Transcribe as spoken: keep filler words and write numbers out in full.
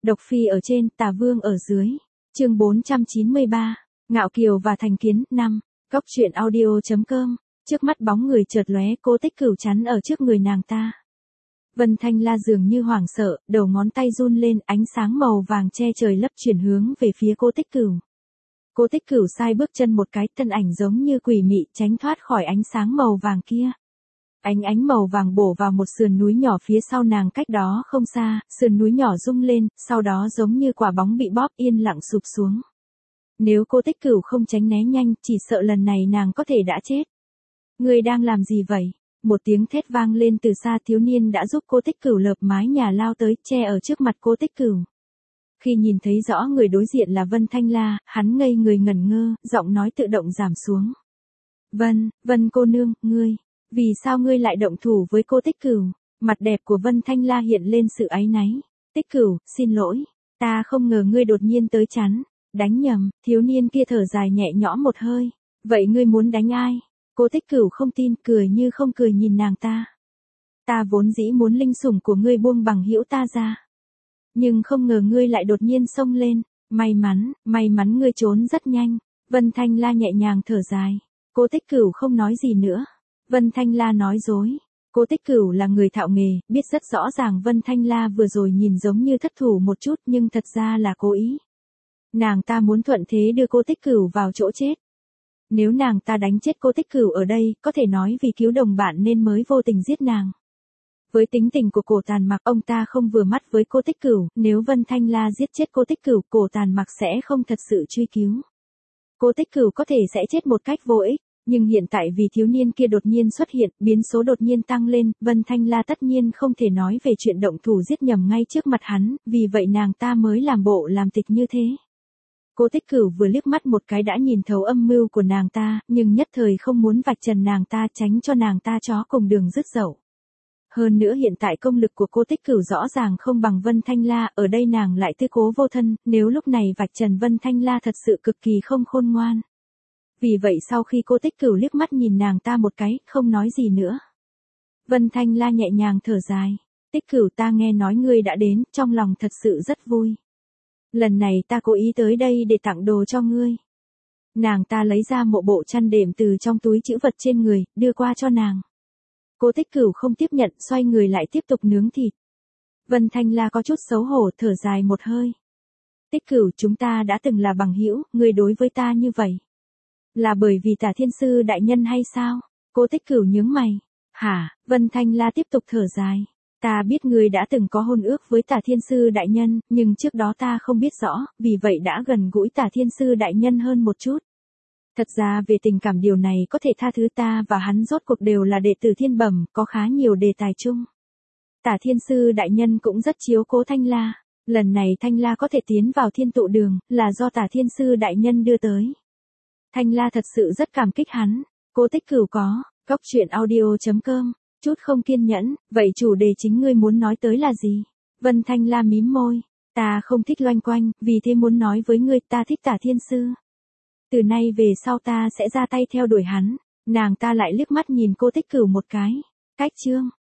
Độc Phi ở trên, Tà Vương ở dưới. Chương bốn trăm chín mươi ba. Ngạo Kiều và Thành Kiến. Năm. Cốc truyện audio chấm com. Trước mắt bóng người chợt lóe, Cố Tích Cửu chắn ở trước người nàng ta. Vân Thanh La dường như hoảng sợ, đầu ngón tay run lên, ánh sáng màu vàng che trời lấp chuyển hướng về phía Cố Tích Cửu. Cố Tích Cửu sai bước chân một cái, thân ảnh giống như quỷ mị tránh thoát khỏi ánh sáng màu vàng kia. Ánh ánh màu vàng bổ vào một sườn núi nhỏ phía sau nàng cách đó không xa, sườn núi nhỏ rung lên, sau đó giống như quả bóng bị bóp yên lặng sụp xuống. Nếu Cố Tích Cửu không tránh né nhanh, chỉ sợ lần này nàng có thể đã chết. Ngươi đang làm gì vậy? Một tiếng thét vang lên từ xa, thiếu niên đã giúp Cố Tích Cửu lợp mái nhà lao tới, che ở trước mặt Cố Tích Cửu. Khi nhìn thấy rõ người đối diện là Vân Thanh La, hắn ngây người ngẩn ngơ, giọng nói tự động giảm xuống. Vân, Vân cô nương, ngươi, vì sao ngươi lại động thủ với Cố Tích Cửu? Mặt đẹp của Vân Thanh La hiện lên sự áy náy. Tích Cửu, xin lỗi, ta không ngờ ngươi đột nhiên tới chắn, đánh nhầm. Thiếu niên kia thở dài nhẹ nhõm một hơi. Vậy ngươi muốn đánh ai? Cố Tích Cửu không tin, cười như không cười nhìn nàng ta. Ta vốn dĩ muốn linh sủng của ngươi buông bằng hữu ta ra. Nhưng không ngờ ngươi lại đột nhiên xông lên, may mắn, may mắn ngươi trốn rất nhanh. Vân Thanh La nhẹ nhàng thở dài. Cố Tích Cửu không nói gì nữa. Vân Thanh La nói dối. Cố Tích Cửu là người thạo nghề, biết rất rõ ràng Vân Thanh La vừa rồi nhìn giống như thất thủ một chút nhưng thật ra là cố ý. Nàng ta muốn thuận thế đưa Cố Tích Cửu vào chỗ chết. Nếu nàng ta đánh chết Cố Tích Cửu ở đây, có thể nói vì cứu đồng bạn nên mới vô tình giết nàng. Với tính tình của Cổ Tàn Mặc, ông ta không vừa mắt với Cố Tích Cửu, nếu Vân Thanh La giết chết Cố Tích Cửu, Cổ Tàn Mặc sẽ không thật sự truy cứu. Cố Tích Cửu có thể sẽ chết một cách vô ích, nhưng hiện tại vì thiếu niên kia đột nhiên xuất hiện, biến số đột nhiên tăng lên, Vân Thanh La tất nhiên không thể nói về chuyện động thủ giết nhầm ngay trước mặt hắn, vì vậy nàng ta mới làm bộ làm tịch như thế. Cố Tích Cửu vừa liếc mắt một cái đã nhìn thấu âm mưu của nàng ta, nhưng nhất thời không muốn vạch trần nàng ta, tránh cho nàng ta chó cùng đường dứt dậu. Hơn nữa hiện tại công lực của Cố Tích Cửu rõ ràng không bằng Vân Thanh La, ở đây nàng lại tư cố vô thân, nếu lúc này vạch trần Vân Thanh La thật sự cực kỳ không khôn ngoan. Vì vậy sau khi Cố Tích Cửu liếc mắt nhìn nàng ta một cái, không nói gì nữa. Vân Thanh La nhẹ nhàng thở dài. Tích Cửu, ta nghe nói ngươi đã đến, trong lòng thật sự rất vui. Lần này ta cố ý tới đây để tặng đồ cho ngươi. Nàng ta lấy ra một bộ chăn đệm từ trong túi trữ vật trên người, đưa qua cho nàng. Cố Tích Cửu không tiếp nhận, xoay người lại tiếp tục nướng thịt. Vân Thanh La có chút xấu hổ, thở dài một hơi. Tích Cửu, chúng ta đã từng là bằng hữu, ngươi đối với ta như vậy. Là bởi vì Tả Thiên Sư đại nhân hay sao? Cố Tích Cửu nhướng mày. Hả? Vân Thanh La tiếp tục thở dài. Ta biết ngươi đã từng có hôn ước với Tả Thiên Sư đại nhân, nhưng trước đó ta không biết rõ, vì vậy đã gần gũi Tả Thiên Sư đại nhân hơn một chút. Thật ra về tình cảm điều này có thể tha thứ, ta và hắn rốt cuộc đều là đệ tử thiên bẩm, có khá nhiều đề tài chung. Tả Thiên Sư đại nhân cũng rất chiếu cố Thanh La. Lần này Thanh La có thể tiến vào Thiên Tụ Đường, là do Tả Thiên Sư đại nhân đưa tới. Thanh La thật sự rất cảm kích hắn. Cố Tích Cửu có, cốc truyện audio chấm com, chút không kiên nhẫn, vậy chủ đề chính ngươi muốn nói tới là gì? Vân Thanh La mím môi, ta không thích loanh quanh, vì thế muốn nói với ngươi, ta thích Tả Thiên Sư. Từ nay về sau ta sẽ ra tay theo đuổi hắn. Nàng ta lại liếc mắt nhìn Cố Tích Cửu một cái. Cách chương.